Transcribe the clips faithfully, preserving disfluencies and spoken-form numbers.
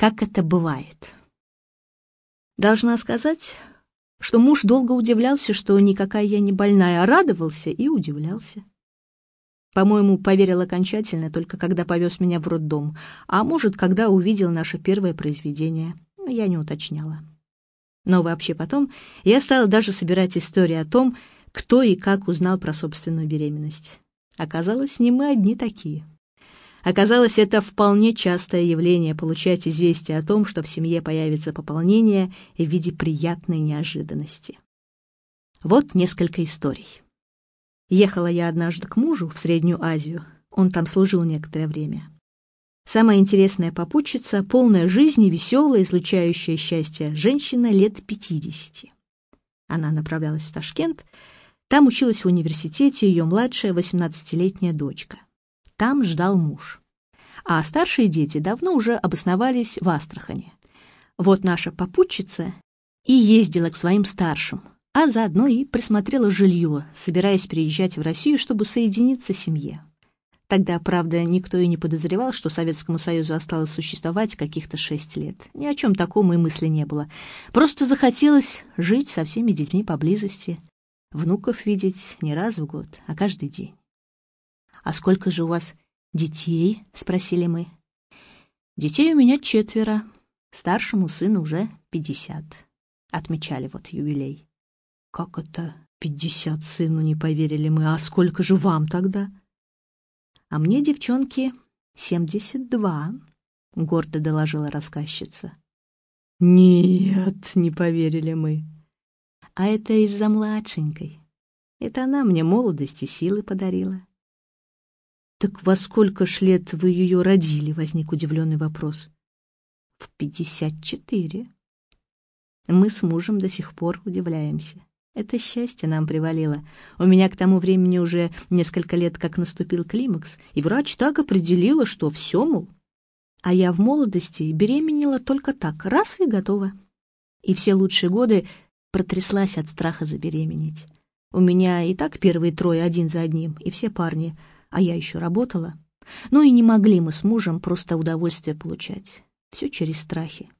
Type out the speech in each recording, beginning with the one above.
как это бывает. Должна сказать, что муж долго удивлялся, что никакая я не больная, а радовался и удивлялся. По-моему, поверил окончательно только когда повез меня в роддом, а может, когда увидел наше первое произведение. Я не уточняла. Но вообще потом я стала даже собирать истории о том, кто и как узнал про собственную беременность. Оказалось, не мы одни такие. Оказалось, это вполне частое явление — получать известие о том, что в семье появится пополнение в виде приятной неожиданности. Вот несколько историй. Ехала я однажды к мужу в Среднюю Азию, он там служил некоторое время. Самая интересная попутчица, полная жизни, веселая, излучающая счастье, женщина лет пятидесяти. Она направлялась в Ташкент, там училась в университете ее младшая восемнадцатилетняя дочка. Там ждал муж. А старшие дети давно уже обосновались в Астрахани. Вот наша попутчица и ездила к своим старшим, а заодно и присмотрела жилье, собираясь переезжать в Россию, чтобы соединиться с семьей. Тогда, правда, никто и не подозревал, что Советскому Союзу осталось существовать каких-то шесть лет. Ни о чем таком и мысли не было. Просто захотелось жить со всеми детьми поблизости, внуков видеть не раз в год, а каждый день. «А сколько же у вас детей?» — спросили мы. «Детей у меня четверо. Старшему сыну уже пятьдесят». Отмечали вот юбилей. «Как это пятьдесят сыну?» — не поверили мы. «А сколько же вам тогда?» «А мне, девчонки, семьдесят два», — гордо доложила рассказчица. «Нет», — не поверили мы. «А это из-за младшенькой. Это она мне молодость и силы подарила». «Так во сколько ж лет вы ее родили?» — возник удивленный вопрос. «В пятьдесят четыре». Мы с мужем до сих пор удивляемся. Это счастье нам привалило. У меня к тому времени уже несколько лет как наступил климакс, и врач так определила, что все, мол. А я в молодости беременела только так, раз и готова. И все лучшие годы протряслась от страха забеременеть. У меня и так первые трое один за одним, и все парни, а я еще работала. Ну и не могли мы с мужем просто удовольствие получать. Все через страхи.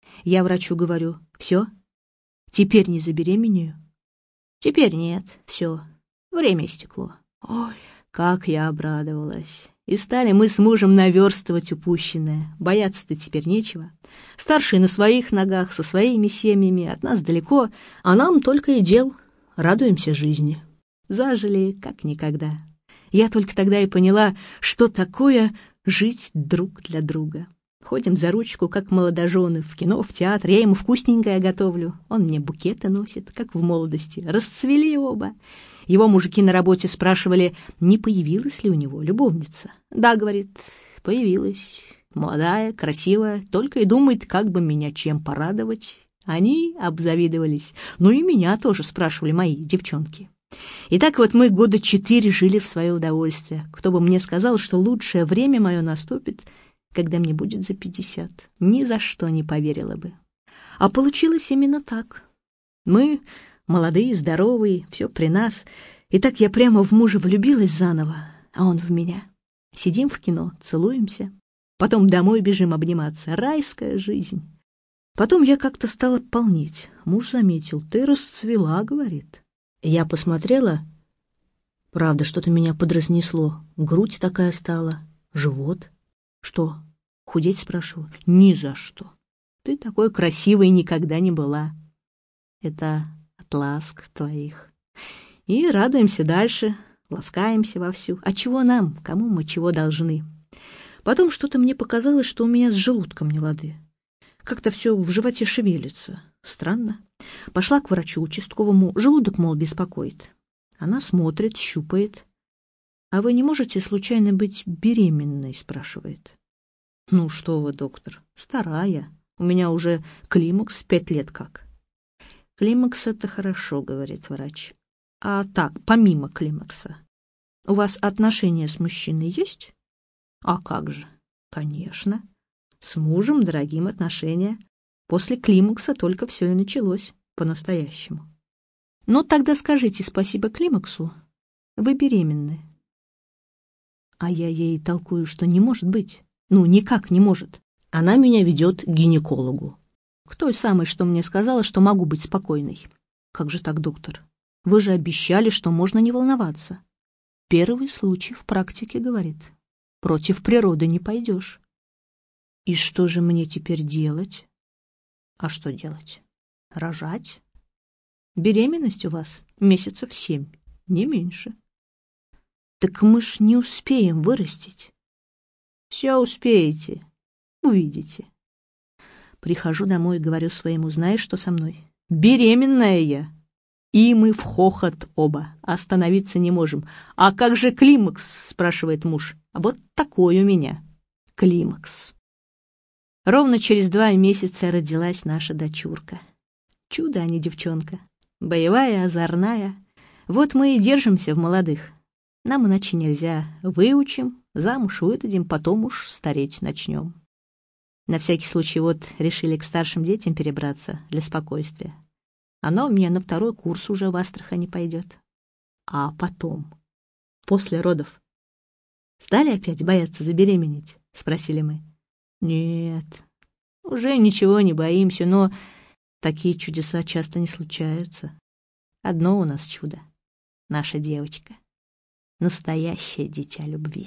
Я врачу говорю: все, теперь не забеременею. Теперь нет, все, время истекло. Ой, как я обрадовалась. И стали мы с мужем наверстывать упущенное. Бояться-то теперь нечего. Старшие на своих ногах, со своими семьями, от нас далеко, а нам только и дел. Радуемся жизни. Зажили как никогда. Я только тогда и поняла, что такое жить друг для друга. Ходим за ручку, как молодожены, в кино, в театр. Я ему вкусненькое готовлю. Он мне букеты носит, как в молодости. Расцвели оба. Его мужики на работе спрашивали, не появилась ли у него любовница. Да, говорит, появилась. Молодая, красивая, только и думает, как бы меня чем порадовать. Они обзавидовались. Ну и меня тоже спрашивали мои девчонки. И так вот мы года четыре жили в свое удовольствие. Кто бы мне сказал, что лучшее время мое наступит, когда мне будет за пятьдесят, ни за что не поверила бы. А получилось именно так. Мы, молодые, здоровые, все при нас. И так я прямо в мужа влюбилась заново, а он в меня. Сидим в кино, целуемся. Потом домой бежим обниматься. Райская жизнь. Потом я как-то стала полнеть. Муж заметил. Ты расцвела, говорит. Я посмотрела. Правда, что-то меня подразнесло. Грудь такая стала, живот. Что, худеть, спрашиваю? Ни за что. Ты такой красивой никогда не была. Это от ласк твоих. И радуемся дальше, ласкаемся вовсю. А чего нам? Кому мы чего должны? Потом что-то мне показалось, что у меня с желудком не лады. Как-то все в животе шевелится. Странно. Пошла к врачу участковому. Желудок, мол, беспокоит. Она смотрит, щупает. «А вы не можете случайно быть беременной?» — спрашивает. «Ну что вы, доктор, старая. У меня уже климакс пять лет как». «Климакс — это хорошо», — говорит врач. «А так, помимо климакса, у вас отношения с мужчиной есть?» «А как же? Конечно. С мужем дорогим отношения. После климакса только все и началось по-настоящему». «Ну, тогда скажите спасибо климаксу. Вы беременны». А я ей толкую, что не может быть. Ну, никак не может. Она меня ведет к гинекологу. К той самой, что мне сказала, что могу быть спокойной. Как же так, доктор? Вы же обещали, что можно не волноваться. Первый случай в практике, говорит. Против природы не пойдешь. И что же мне теперь делать? А что делать? Рожать? Беременность у вас месяцев семь, не меньше. Так мы ж не успеем вырастить. Все успеете, увидите. Прихожу домой и говорю своему: знаешь, что со мной? Беременная я. И мы в хохот оба, остановиться не можем. А как же климакс, спрашивает муж. А вот такой у меня климакс. Ровно через два месяца родилась наша дочурка. Чудо, а не девчонка. Боевая, озорная. Вот мы и держимся в молодых. Нам иначе нельзя. Выучим, замуж выдадим, потом уж стареть начнем. На всякий случай вот решили к старшим детям перебраться для спокойствия. Она у меня на второй курс уже в Астрахани пойдет. А потом, после родов, стали опять бояться забеременеть? Спросили мы. Нет, уже ничего не боимся, но такие чудеса часто не случаются. Одно у нас чудо. Наша девочка. Настоящее дитя любви.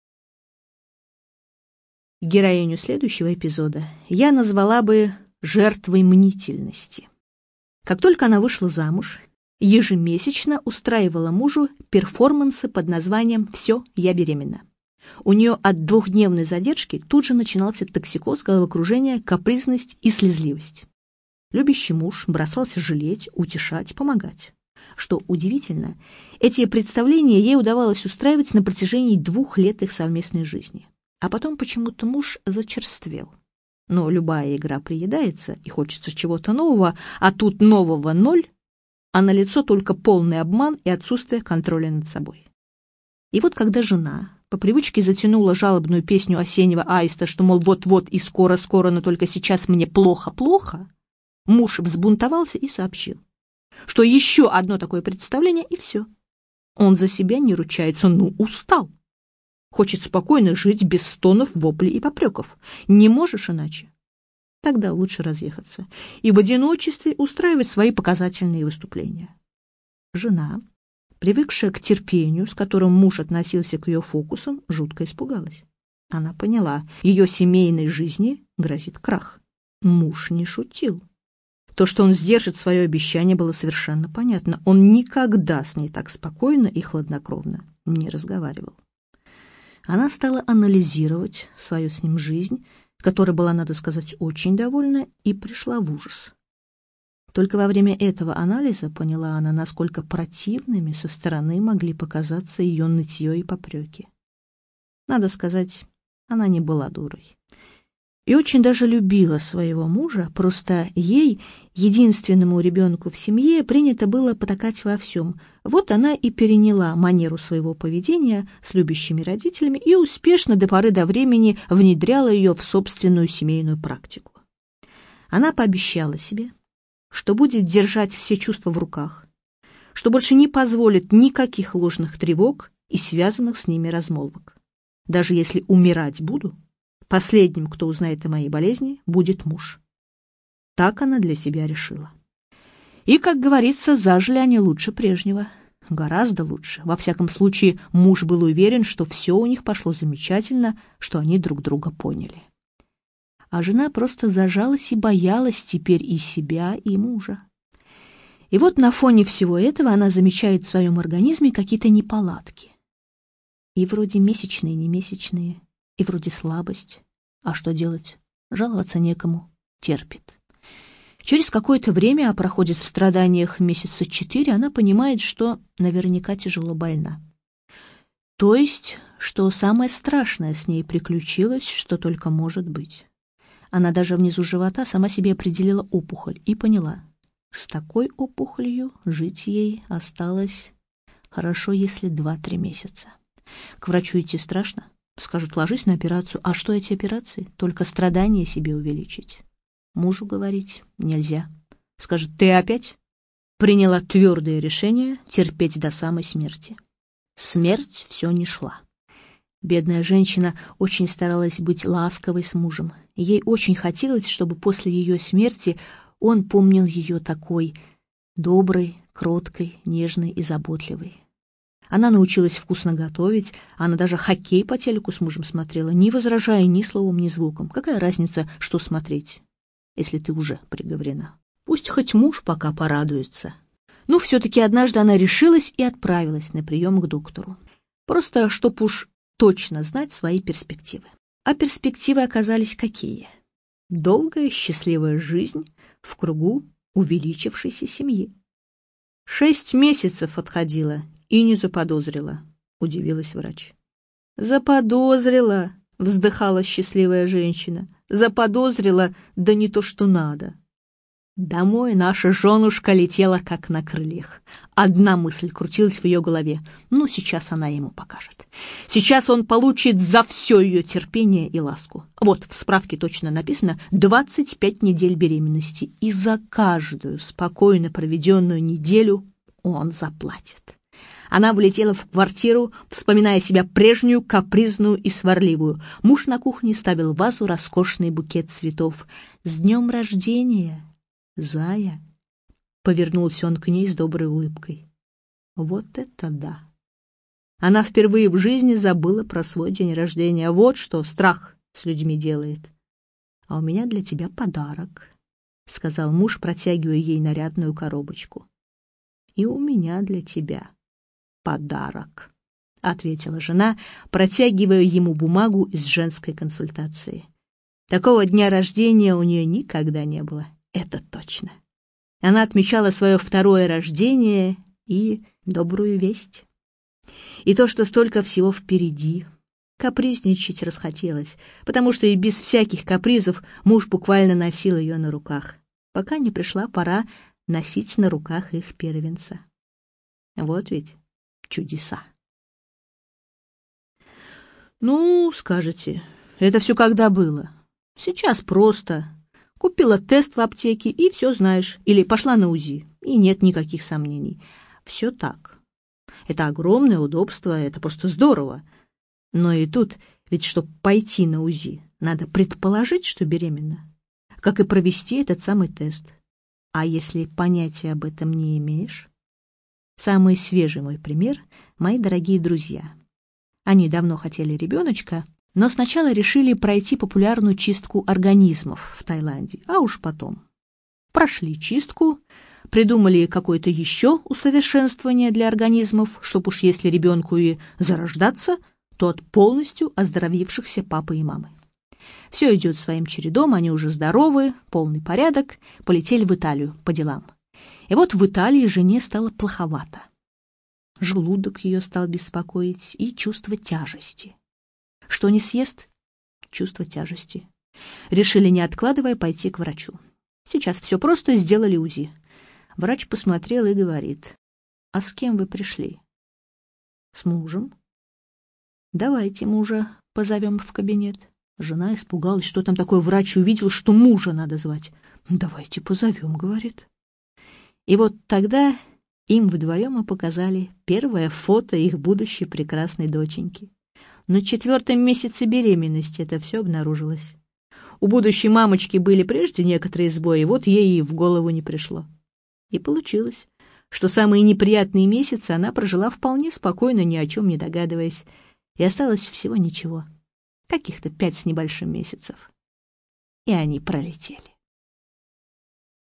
Героиню следующего эпизода я назвала бы жертвой мнительности. Как только она вышла замуж, ежемесячно устраивала мужу перформансы под названием «Все, я беременна». У нее от двухдневной задержки тут же начинался токсикоз, головокружение, капризность и слезливость. Любящий муж бросался жалеть, утешать, помогать. Что удивительно, эти представления ей удавалось устраивать на протяжении двух лет их совместной жизни. А потом почему-то муж зачерствел. Но любая игра приедается, и хочется чего-то нового, а тут нового ноль, а налицо только полный обман и отсутствие контроля над собой. И вот когда жена по привычке затянула жалобную песню осеннего аиста, что, мол, вот-вот и скоро-скоро, но только сейчас мне плохо-плохо, муж взбунтовался и сообщил, что еще одно такое представление, и все. Он за себя не ручается, ну, устал. Хочет спокойно жить без стонов, воплей и попреков. Не можешь иначе? Тогда лучше разъехаться и в одиночестве устраивать свои показательные выступления. Жена, привыкшая к терпению, с которым муж относился к ее фокусам, жутко испугалась. Она поняла, ее семейной жизни грозит крах. Муж не шутил. То, что он сдержит свое обещание, было совершенно понятно. Он никогда с ней так спокойно и хладнокровно не разговаривал. Она стала анализировать свою с ним жизнь, которой была, надо сказать, очень довольна, и пришла в ужас. Только во время этого анализа поняла она, насколько противными со стороны могли показаться ее нытье и попреки. Надо сказать, она не была дурой. И очень даже любила своего мужа, просто ей, единственному ребенку в семье, принято было потакать во всем. Вот она и переняла манеру своего поведения с любящими родителями и успешно до поры до времени внедряла ее в собственную семейную практику. Она пообещала себе, что будет держать все чувства в руках, что больше не позволит никаких ложных тревог и связанных с ними размолвок. Даже если умирать буду, последним, кто узнает о моей болезни, будет муж. Так она для себя решила. И, как говорится, зажили они лучше прежнего. Гораздо лучше. Во всяком случае, муж был уверен, что все у них пошло замечательно, что они друг друга поняли. А жена просто зажалась и боялась теперь и себя, и мужа. И вот на фоне всего этого она замечает в своем организме какие-то неполадки. И вроде месячные, не месячные, и вроде слабость. А что делать? Жаловаться некому. Терпит. Через какое-то время, а проходит в страданиях месяца четыре, она понимает, что наверняка тяжело больна. То есть, что самое страшное с ней приключилось, что только может быть. Она даже внизу живота сама себе определила опухоль и поняла, с такой опухолью жить ей осталось хорошо, если два-три месяца. К врачу идти страшно. Скажут, ложись на операцию. А что эти операции? Только страдания себе увеличить. Мужу говорить нельзя. Скажет, ты опять? Приняла твердое решение терпеть до самой смерти. Смерть все не шла. Бедная женщина очень старалась быть ласковой с мужем. Ей очень хотелось, чтобы после ее смерти он помнил ее такой доброй, кроткой, нежной и заботливой. Она научилась вкусно готовить, она даже хоккей по телеку с мужем смотрела, не возражая ни словом, ни звуком. Какая разница, что смотреть, если ты уже приговорена? Пусть хоть муж пока порадуется. Ну, все-таки однажды она решилась и отправилась на прием к доктору. Просто, чтоб уж точно знать свои перспективы. А перспективы оказались какие? Долгая, счастливая жизнь в кругу увеличившейся семьи. Шесть месяцев отходила и не заподозрила, удивилась врач. Заподозрила, вздыхала счастливая женщина. Заподозрила, да не то что надо. Домой наша женушка летела как на крыльях. Одна мысль крутилась в ее голове. Ну, сейчас она ему покажет. Сейчас он получит за все ее терпение и ласку. Вот, в справке точно написано двадцать пять недель беременности. И за каждую спокойно проведенную неделю он заплатит. Она влетела в квартиру, вспоминая себя прежнюю, капризную и сварливую. Муж на кухне ставил в вазу роскошный букет цветов. «С днем рождения, зая!» Повернулся он к ней с доброй улыбкой. Вот это да! Она впервые в жизни забыла про свой день рождения. Вот что страх с людьми делает. «А у меня для тебя подарок», — сказал муж, протягивая ей нарядную коробочку. «И у меня для тебя подарок», — ответила жена, протягивая ему бумагу из женской консультации. Такого дня рождения у нее никогда не было, это точно. Она отмечала свое второе рождение и добрую весть. И то, что столько всего впереди. Капризничать расхотелось, потому что и без всяких капризов муж буквально носил ее на руках, пока не пришла пора носить на руках их первенца. Вот ведь чудеса. Ну, скажете, это все когда было? Сейчас просто. Купила тест в аптеке, и все знаешь. Или пошла на УЗИ, и нет никаких сомнений. Все так. Это огромное удобство, это просто здорово. Но и тут, ведь чтобы пойти на УЗИ, надо предположить, что беременна, как и провести этот самый тест. А если понятия об этом не имеешь? Самый свежий мой пример — мои дорогие друзья. Они давно хотели ребеночка, но сначала решили пройти популярную чистку организмов в Таиланде, а уж потом. Прошли чистку, придумали какое-то еще усовершенствование для организмов, чтоб уж если ребенку и зарождаться, то от полностью оздоровившихся папы и мамы. Все идет своим чередом, они уже здоровы, полный порядок, полетели в Италию по делам. И вот в Италии жене стало плоховато. Желудок ее стал беспокоить и чувство тяжести. Что не съест? Чувство тяжести. Решили, не откладывая, пойти к врачу. Сейчас все просто, сделали УЗИ. Врач посмотрел и говорит: «А с кем вы пришли?» «С мужем». «Давайте мужа позовем в кабинет». Жена испугалась, что там такое, врач увидел, что мужа надо звать. «Давайте позовем», — говорит. И вот тогда им вдвоем и показали первое фото их будущей прекрасной доченьки. На четвертом месяце беременности это все обнаружилось. У будущей мамочки были прежде некоторые сбои, вот ей и в голову не пришло. И получилось, что самые неприятные месяцы она прожила вполне спокойно, ни о чем не догадываясь, и осталось всего ничего, каких-то пять с небольшим месяцев. И они пролетели.